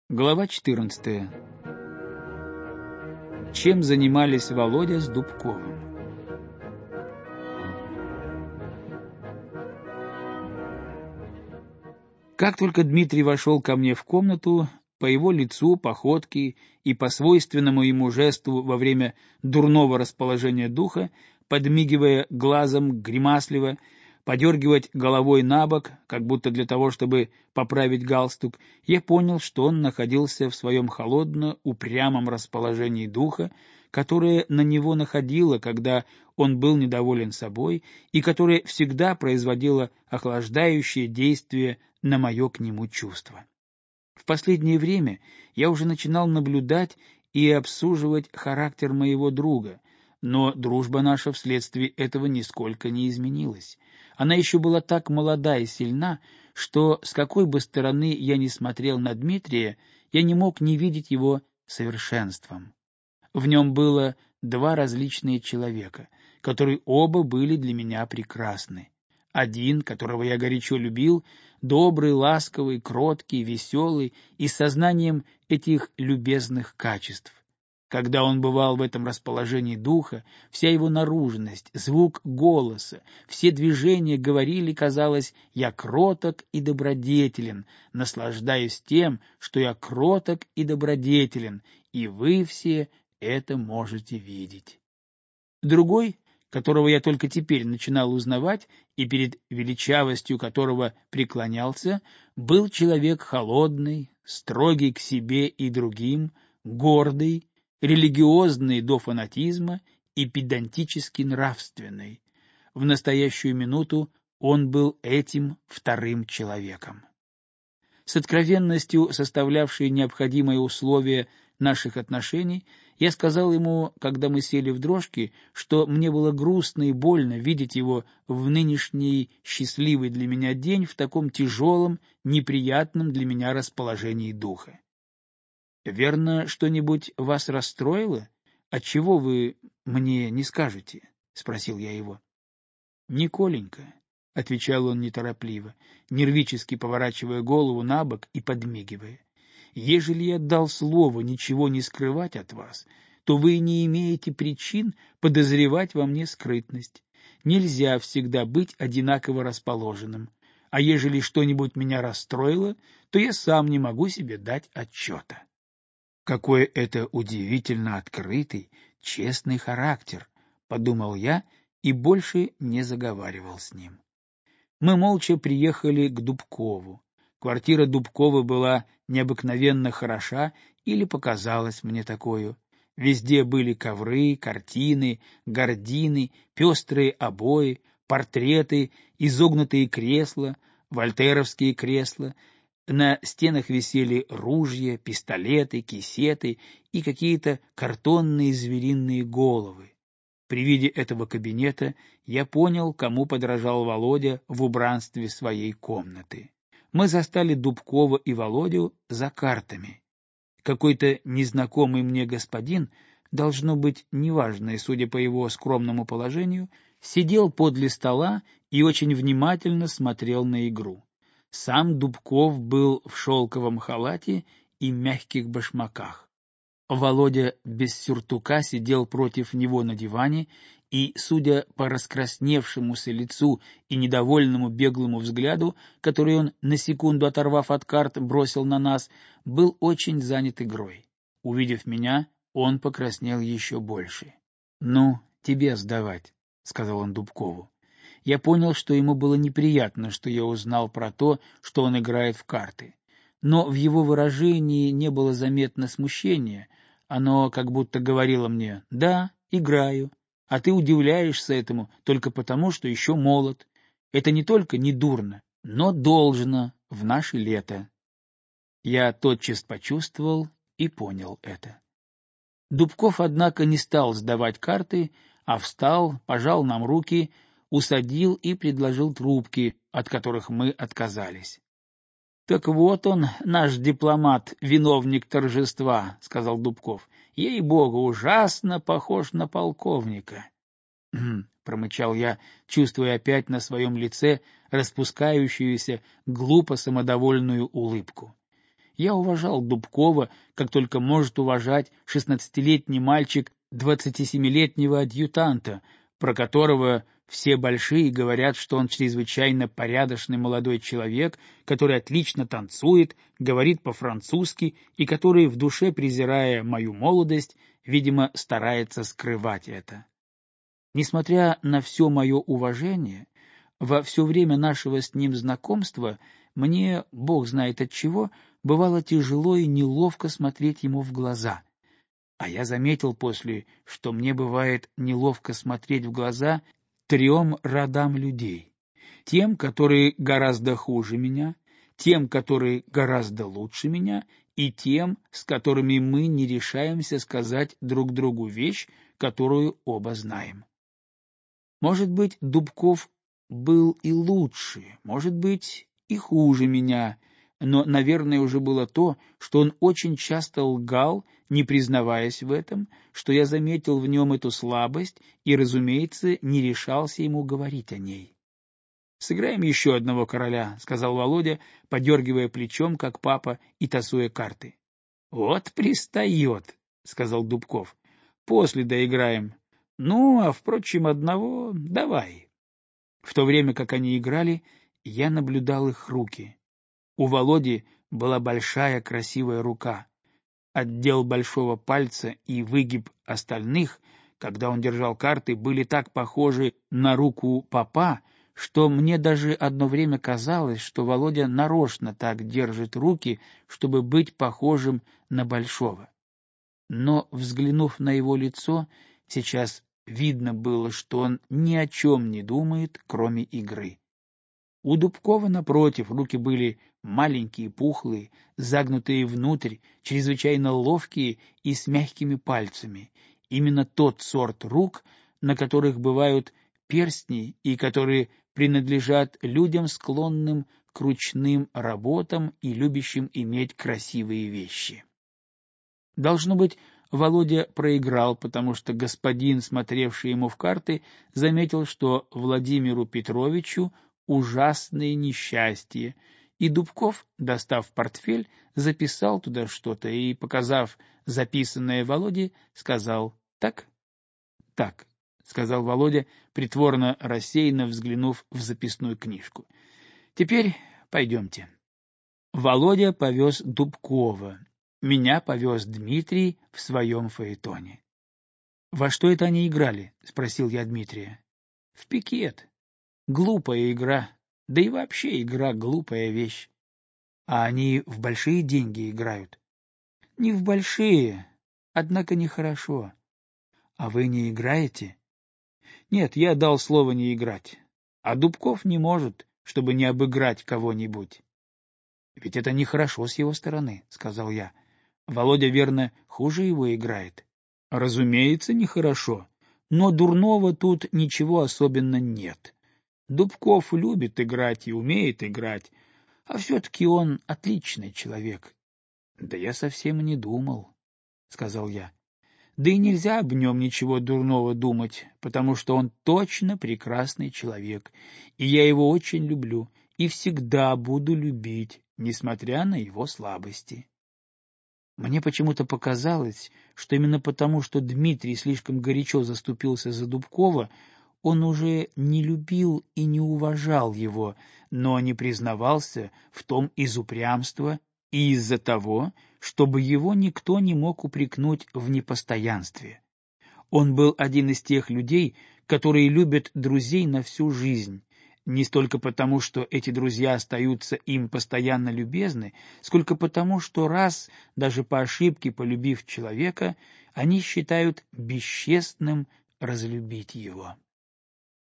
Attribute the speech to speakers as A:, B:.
A: Глава 14. Чем занимались Володя с Дубковым? Как только Дмитрий вошел ко мне в комнату, по его лицу, походке и по свойственному ему жесту во время дурного расположения духа, подмигивая глазом гримасливо, подергивать головой на бок, как будто для того, чтобы поправить галстук, я понял, что он находился в своем холодно-упрямом расположении духа, которое на него находило, когда он был недоволен собой, и которое всегда производило охлаждающее действие на мое к нему чувство. В последнее время я уже начинал наблюдать и обсуживать характер моего друга, но дружба наша вследствие этого нисколько не изменилась. Она еще была так молода и сильна, что с какой бы стороны я ни смотрел на Дмитрия, я не мог не видеть его совершенством. В нем было два различные человека, которые оба были для меня прекрасны. Один, которого я горячо любил, добрый, ласковый, кроткий, веселый и с сознанием этих любезных качеств. Когда он бывал в этом расположении духа, вся его наружность, звук голоса, все движения говорили, казалось, я кроток и добродетелен, наслаждаюсь тем, что я кроток и добродетелен, и вы все это можете видеть. Другой, которого я только теперь начинал узнавать и перед величавостью которого преклонялся, был человек холодный, строгий к себе и другим, гордый, религиозный до фанатизма и педантически нравственный. В настоящую минуту он был этим вторым человеком. С откровенностью, составлявшей необходимые условия наших отношений, я сказал ему, когда мы сели в дрожки, что мне было грустно и больно видеть его в нынешний счастливый для меня день в таком тяжелом, неприятном для меня расположении духа. «Верно, что-нибудь вас расстроило? Отчего вы мне не скажете?» — спросил я его. «Николенька», — отвечал он неторопливо, нервически поворачивая голову на бок и подмигивая, «ежели я дал слово ничего не скрывать от вас, то вы не имеете причин подозревать во мне скрытность. Нельзя всегда быть одинаково расположенным, а ежели что-нибудь меня расстроило, то я сам не могу себе дать отчета». «Какой это удивительно открытый, честный характер», — подумал я и больше не заговаривал с ним. Мы молча приехали к Дубкову. Квартира Дубкова была необыкновенно хороша или показалась мне такою. Везде были ковры, картины, гардины, пестрые обои, портреты, изогнутые кресла, вольтеровские кресла. На стенах висели ружья, пистолеты, кисеты и какие-то картонные звериные головы. При виде этого кабинета я понял, кому подражал Володя в убранстве своей комнаты. Мы застали Дубкова и Володю за картами. Какой-то незнакомый мне господин, должно быть неважный, судя по его скромному положению, сидел подле стола и очень внимательно смотрел на игру. Сам Дубков был в шелковом халате и мягких башмаках. Володя без сюртука сидел против него на диване и, судя по раскрасневшемуся лицу и недовольному беглому взгляду, который он, на секунду оторвав от карт, бросил на нас, был очень занят игрой. Увидев меня, он покраснел еще больше. — Ну, тебе сдавать, — сказал он Дубкову. Я понял, что ему было неприятно, что я узнал про то, что он играет в карты. Но в его выражении не было заметно смущения, оно как будто говорило мне: «Да, играю, а ты удивляешься этому только потому, что еще молод. Это не только не дурно, но должно в наше лето». Я тотчас почувствовал и понял это. Дубков, однако, не стал сдавать карты, а встал, пожал нам руки, усадил и предложил трубки, от которых мы отказались. — Так вот он, наш дипломат, виновник торжества, — сказал Дубков. — Ей-богу, ужасно похож на полковника. — промычал я, чувствуя опять на своем лице распускающуюся, глупо самодовольную улыбку. Я уважал Дубкова, как только может уважать 16-летний мальчик 27-летнего адъютанта, про которого все большие говорят, что он чрезвычайно порядочный молодой человек, который отлично танцует, говорит по-французски и который, в душе презирая мою молодость, видимо, старается скрывать это. Несмотря на все мое уважение, во все время нашего с ним знакомства мне, бог знает отчего, бывало тяжело и неловко смотреть ему в глаза. А я заметил после, что мне бывает неловко смотреть в глаза 3 родам людей. Тем, которые гораздо хуже меня, тем, которые гораздо лучше меня, и тем, с которыми мы не решаемся сказать друг другу вещь, которую оба знаем. Может быть, Дубков был и лучше, может быть, и хуже меня, но, наверное, уже было то, что он очень часто лгал, не признаваясь в этом, что я заметил в нем эту слабость и, разумеется, не решался ему говорить о ней. «Сыграем еще одного короля», — сказал Володя, подергивая плечом, как папа, и тасуя карты. «Вот пристает», — сказал Дубков. «После доиграем. Ну, а, впрочем, одного давай». В то время, как они играли, я наблюдал их руки. У Володи была большая красивая рука. Отдел большого пальца и выгиб остальных, когда он держал карты, были так похожи на руку папа, что мне даже одно время казалось, что Володя нарочно так держит руки, чтобы быть похожим на большого. Но, взглянув на его лицо, сейчас видно было, что он ни о чем не думает, кроме игры. У Дубкова, напротив, руки были маленькие, пухлые, загнутые внутрь, чрезвычайно ловкие и с мягкими пальцами. Именно тот сорт рук, на которых бывают перстни и которые принадлежат людям, склонным к ручным работам и любящим иметь красивые вещи. Должно быть, Володя проиграл, потому что господин, смотревший ему в карты, заметил, что Владимиру Петровичу ужасное несчастье, и Дубков, достав портфель, записал туда что-то и, показав записанное Володе, сказал «так». «Так», — сказал Володя, притворно рассеянно взглянув в записную книжку. «Теперь пойдемте». Володя повез Дубкова. Меня повез Дмитрий в своем фаэтоне. — Во что это они играли? — спросил я Дмитрия. — В пикет. Глупая игра. Да и вообще игра — глупая вещь. А они в большие деньги играют? — Не в большие, однако нехорошо. — А вы не играете? — Нет, я дал слово не играть. А Дубков не может, чтобы не обыграть кого-нибудь. — Ведь это нехорошо с его стороны, — сказал я. Володя, верно, хуже его играет. Разумеется, нехорошо, но дурного тут ничего особенно нет. Дубков любит играть и умеет играть, а все-таки он отличный человек. — Да я совсем не думал, — сказал я. Да и нельзя об нем ничего дурного думать, потому что он точно прекрасный человек, и я его очень люблю и всегда буду любить, несмотря на его слабости. Мне почему-то показалось, что именно потому, что Дмитрий слишком горячо заступился за Дубкова, он уже не любил и не уважал его, но не признавался в том из упрямства и из-за того, чтобы его никто не мог упрекнуть в непостоянстве. Он был один из тех людей, которые любят друзей на всю жизнь, не столько потому, что эти друзья остаются им постоянно любезны, сколько потому, что раз, даже по ошибке полюбив человека, они считают бесчестным разлюбить его.